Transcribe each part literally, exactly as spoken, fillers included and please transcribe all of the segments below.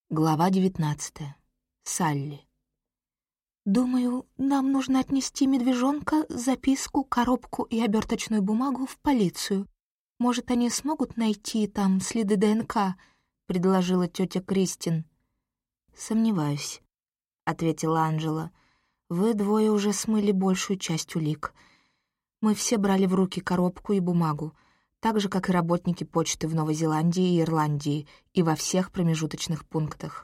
Глава девятнадцатая. Салли. «Думаю, нам нужно отнести медвежонка, записку, коробку и оберточную бумагу в полицию. Может, они смогут найти там следы ДНК?» — предложила тетя Кристин. «Сомневаюсь», — ответила Анджела. «Вы двое уже смыли большую часть улик. Мы все брали в руки коробку и бумагу, так же, как и работники почты в Новой Зеландии и Ирландии и во всех промежуточных пунктах.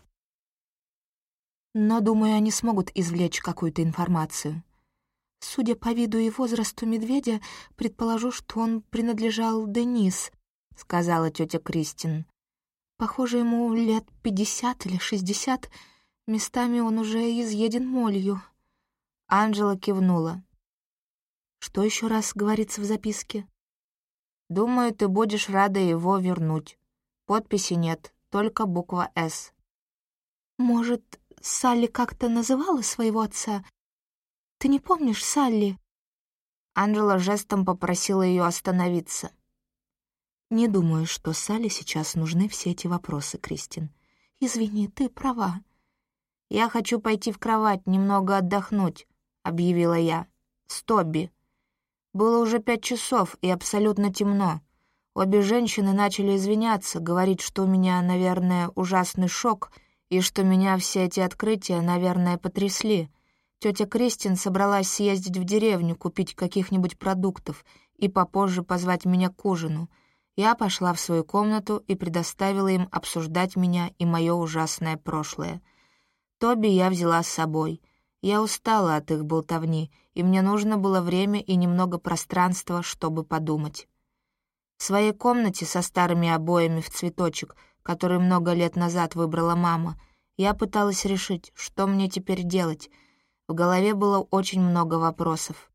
Но, думаю, они смогут извлечь какую-то информацию. Судя по виду и возрасту медведя, предположу, что он принадлежал Денис», — сказала тетя Кристин. «Похоже, ему лет пятьдесят или шестьдесят. Местами он уже изъеден молью». Анджела кивнула. «Что еще раз говорится в записке?» «Думаю, ты будешь рада его вернуть. Подписи нет, только буква «С». «Может, Салли как-то называла своего отца? Ты не помнишь Салли?» Анджела жестом попросила ее остановиться. «Не думаю, что Салли сейчас нужны все эти вопросы, Кристин. Извини, ты права». «Я хочу пойти в кровать, немного отдохнуть», — объявила я. «С Тоби». Было уже пять часов и абсолютно темно. Обе женщины начали извиняться, говорить, что у меня, наверное, ужасный шок и что меня все эти открытия, наверное, потрясли. Тетя Кристин собралась съездить в деревню, купить каких-нибудь продуктов и попозже позвать меня к ужину. Я пошла в свою комнату и предоставила им обсуждать меня и мое ужасное прошлое. Тоби я взяла с собой. Я устала от их болтовни, и мне нужно было время и немного пространства, чтобы подумать. В своей комнате со старыми обоями в цветочек, которые много лет назад выбрала мама, я пыталась решить, что мне теперь делать. В голове было очень много вопросов.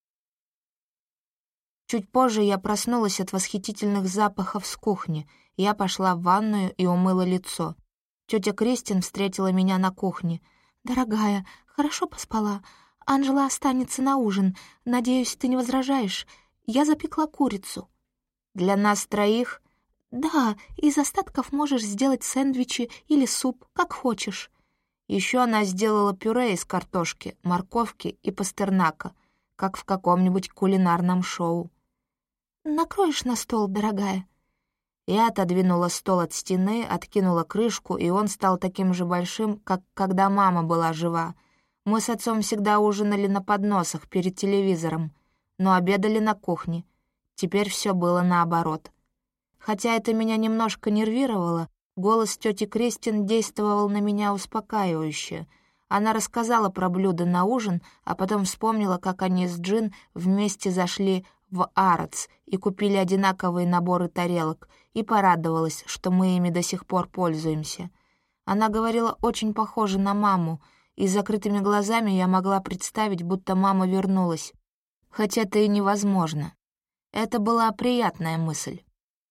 Чуть позже я проснулась от восхитительных запахов с кухни. Я пошла в ванную и умыла лицо. Тетя Кристин встретила меня на кухне. «Дорогая, хорошо поспала? Анджела останется на ужин. Надеюсь, ты не возражаешь? Я запекла курицу». «Для нас троих?» «Да, из остатков можешь сделать сэндвичи или суп, как хочешь». Еще она сделала пюре из картошки, морковки и пастернака, как в каком-нибудь кулинарном шоу. «Накроешь на стол, дорогая?» Я отодвинула стол от стены, откинула крышку, и он стал таким же большим, как когда мама была жива. Мы с отцом всегда ужинали на подносах перед телевизором, но обедали на кухне. Теперь все было наоборот. Хотя это меня немножко нервировало, голос тети Кристин действовал на меня успокаивающе. Она рассказала про блюдо на ужин, а потом вспомнила, как они с Джин вместе зашли в Аратс и купили одинаковые наборы тарелок, и порадовалась, что мы ими до сих пор пользуемся. Она говорила очень похоже на маму, и с закрытыми глазами я могла представить, будто мама вернулась. Хоть это и невозможно. Это была приятная мысль.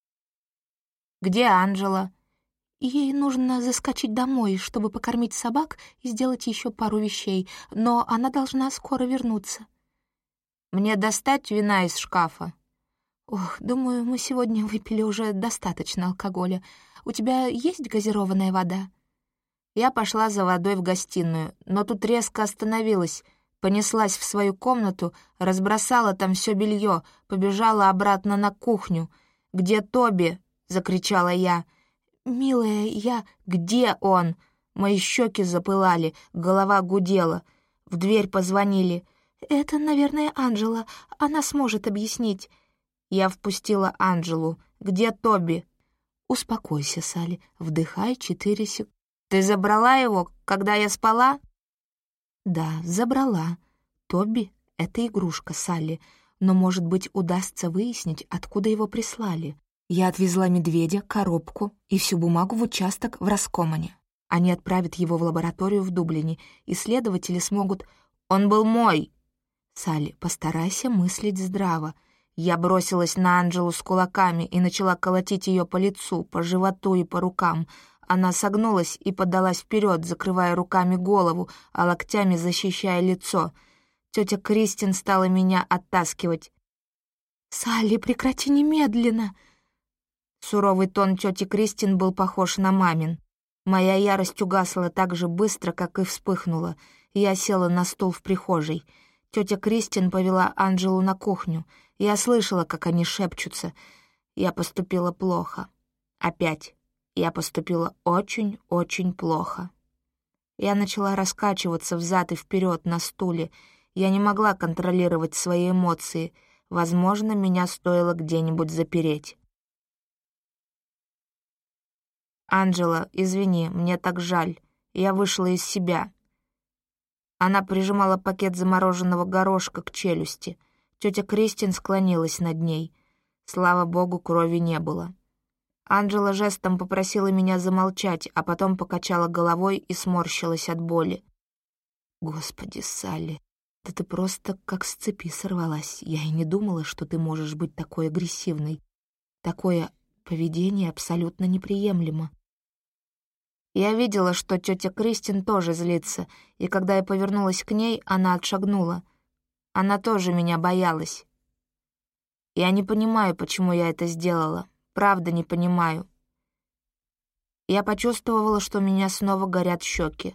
«Где Анджела?» «Ей нужно заскочить домой, чтобы покормить собак и сделать еще пару вещей, но она должна скоро вернуться». «Мне достать вина из шкафа?» «Ох, думаю, мы сегодня выпили уже достаточно алкоголя. У тебя есть газированная вода?» Я пошла за водой в гостиную, но тут резко остановилась, понеслась в свою комнату, разбросала там все белье, побежала обратно на кухню. «Где Тоби?» — закричала я. «Милая, я...» «Где он?» Мои щеки запылали, голова гудела. В дверь позвонили. «Это, наверное, Анджела. Она сможет объяснить». Я впустила Анджелу. «Где Тоби?» «Успокойся, Салли. Вдыхай четыре секунды». «Ты забрала его, когда я спала?» «Да, забрала. Тоби — это игрушка, Салли, но, может быть, удастся выяснить, откуда его прислали. Я отвезла медведя, коробку и всю бумагу в участок в Раскомане. Они отправят его в лабораторию в Дублине, и следователи смогут... Он был мой!» «Салли, постарайся мыслить здраво». Я бросилась на Анджелу с кулаками и начала колотить ее по лицу, по животу и по рукам. Она согнулась и подалась вперед, закрывая руками голову, а локтями защищая лицо. Тетя Кристин стала меня оттаскивать. «Салли, прекрати немедленно!» Суровый тон тети Кристин был похож на мамин. Моя ярость угасла так же быстро, как и вспыхнула. Я села на стул в прихожей. Тетя Кристин повела Анджелу на кухню. Я слышала, как они шепчутся. Я поступила плохо. Опять. Я поступила очень-очень плохо. Я начала раскачиваться взад и вперед на стуле. Я не могла контролировать свои эмоции. Возможно, меня стоило где-нибудь запереть. «Анджела, извини, мне так жаль. Я вышла из себя». Она прижимала пакет замороженного горошка к челюсти. Тетя Кристин склонилась над ней. Слава богу, крови не было. Анджела жестом попросила меня замолчать, а потом покачала головой и сморщилась от боли. «Господи, Салли, да ты просто как с цепи сорвалась. Я и не думала, что ты можешь быть такой агрессивной. Такое поведение абсолютно неприемлемо». Я видела, что тетя Кристин тоже злится, и когда я повернулась к ней, она отшагнула. Она тоже меня боялась. Я не понимаю, почему я это сделала. Правда, не понимаю. Я почувствовала, что у меня снова горят щеки.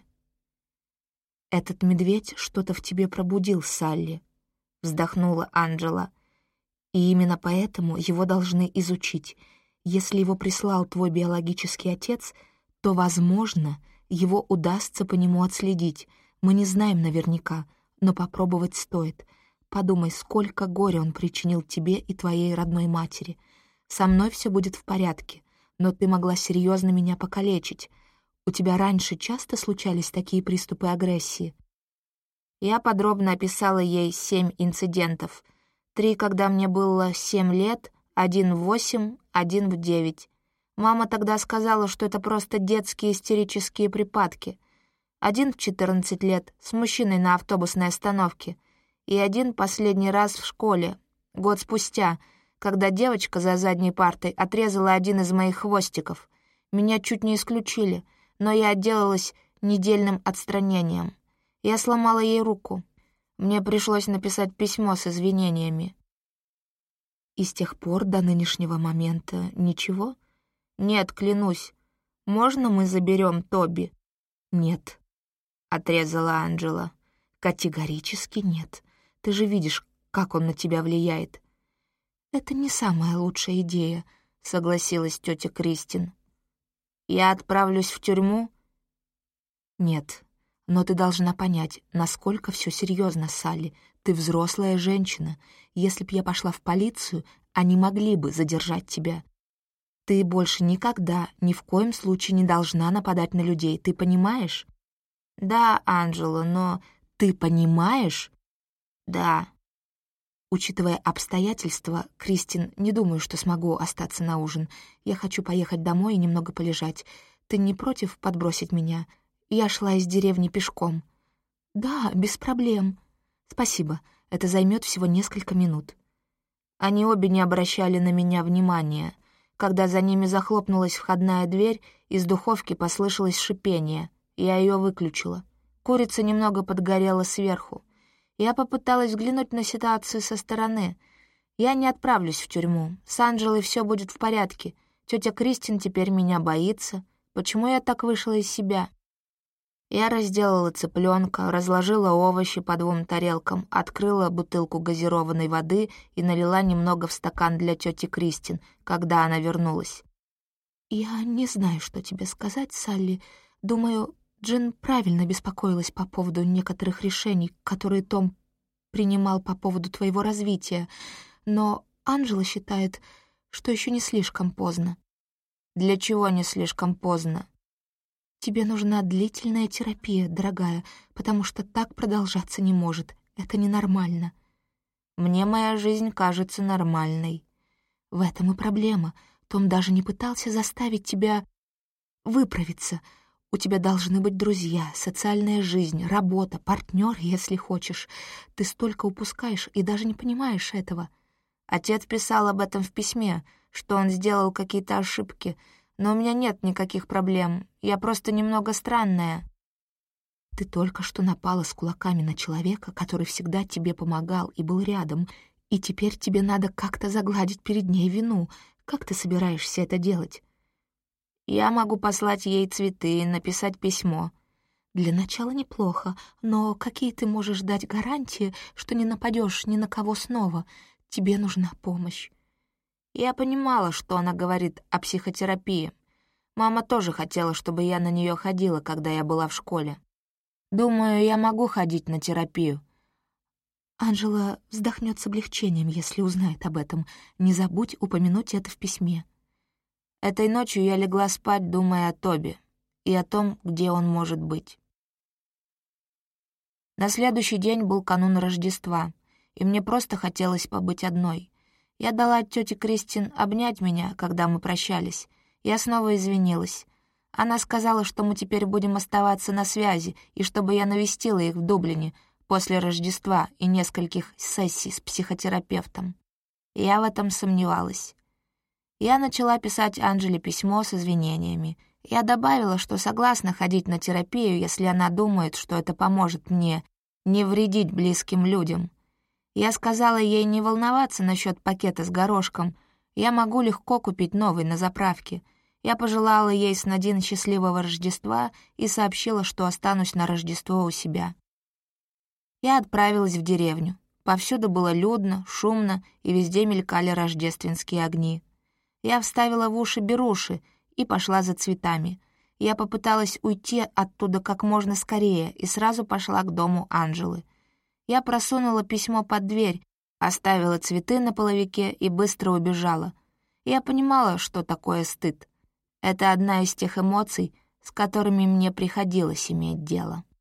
«Этот медведь что-то в тебе пробудил, Салли», — вздохнула Анджела. «И именно поэтому его должны изучить. Если его прислал твой биологический отец, то, возможно, его удастся по нему отследить. Мы не знаем наверняка, но попробовать стоит. Подумай, сколько горя он причинил тебе и твоей родной матери. Со мной все будет в порядке, но ты могла серьезно меня покалечить. У тебя раньше часто случались такие приступы агрессии?» Я подробно описала ей семь инцидентов. Три, когда мне было семь лет, один в восемь, один в девять. Мама тогда сказала, что это просто детские истерические припадки. Один в четырнадцать лет, с мужчиной на автобусной остановке. И один последний раз в школе, год спустя, когда девочка за задней партой отрезала один из моих хвостиков. Меня чуть не исключили, но я отделалась недельным отстранением. Я сломала ей руку. Мне пришлось написать письмо с извинениями. «И с тех пор до нынешнего момента ничего?» «Нет, клянусь. Можно мы заберем Тоби?» «Нет», — отрезала Анджела. «Категорически нет. Ты же видишь, как он на тебя влияет». «Это не самая лучшая идея», — согласилась тетя Кристин. «Я отправлюсь в тюрьму?» «Нет, но ты должна понять, насколько все серьезно, Салли. Ты взрослая женщина. Если б я пошла в полицию, они могли бы задержать тебя. Ты больше никогда, ни в коем случае не должна нападать на людей, ты понимаешь?» «Да, Анджела, но...» «Ты понимаешь?» «Да». «Учитывая обстоятельства, Кристин, не думаю, что смогу остаться на ужин. Я хочу поехать домой и немного полежать. Ты не против подбросить меня? Я шла из деревни пешком». «Да, без проблем». «Спасибо, это займет всего несколько минут». Они обе не обращали на меня внимания. Когда за ними захлопнулась входная дверь, из духовки послышалось шипение. Я ее выключила. Курица немного подгорела сверху. Я попыталась взглянуть на ситуацию со стороны. Я не отправлюсь в тюрьму. С Анджелой все будет в порядке. Тетя Кристин теперь меня боится. Почему я так вышла из себя? Я разделала цыпленка, разложила овощи по двум тарелкам, открыла бутылку газированной воды и налила немного в стакан для тети Кристин, когда она вернулась. «Я не знаю, что тебе сказать, Салли. Думаю, Джин правильно беспокоилась по поводу некоторых решений, которые Том принимал по поводу твоего развития, но Анджела считает, что еще не слишком поздно». «Для чего не слишком поздно?» «Тебе нужна длительная терапия, дорогая, потому что так продолжаться не может. Это ненормально». «Мне моя жизнь кажется нормальной». «В этом и проблема. Том даже не пытался заставить тебя выправиться. У тебя должны быть друзья, социальная жизнь, работа, партнер, если хочешь. Ты столько упускаешь и даже не понимаешь этого». Отец писал об этом в письме, что он сделал какие-то ошибки, но у меня нет никаких проблем, я просто немного странная». «Ты только что напала с кулаками на человека, который всегда тебе помогал и был рядом, и теперь тебе надо как-то загладить перед ней вину. Как ты собираешься это делать?» Я могу послать ей цветы, написать письмо. Для начала неплохо, но какие ты можешь дать гарантии, что не нападешь ни на кого снова? Тебе нужна помощь. Я понимала, что она говорит о психотерапии. Мама тоже хотела, чтобы я на нее ходила, когда я была в школе. Думаю, я могу ходить на терапию. Анжела вздохнет с облегчением, если узнает об этом. Не забудь упомянуть это в письме. Этой ночью я легла спать, думая о Тоби и о том, где он может быть. На следующий день был канун Рождества, и мне просто хотелось побыть одной. Я дала тете Кристин обнять меня, когда мы прощались. Я снова извинилась. Она сказала, что мы теперь будем оставаться на связи, и чтобы я навестила их в Дублине после Рождества и нескольких сессий с психотерапевтом. Я в этом сомневалась. Я начала писать Анжеле письмо с извинениями. Я добавила, что согласна ходить на терапию, если она думает, что это поможет мне не вредить близким людям. Я сказала ей не волноваться насчет пакета с горошком. Я могу легко купить новый на заправке. Я пожелала ей с Надин счастливого Рождества и сообщила, что останусь на Рождество у себя. Я отправилась в деревню. Повсюду было людно, шумно, и везде мелькали рождественские огни. Я вставила в уши беруши и пошла за цветами. Я попыталась уйти оттуда как можно скорее и сразу пошла к дому Анжелы. Я просунула письмо под дверь, оставила цветы на половике и быстро убежала. Я понимала, что такое стыд. Это одна из тех эмоций, с которыми мне приходилось иметь дело.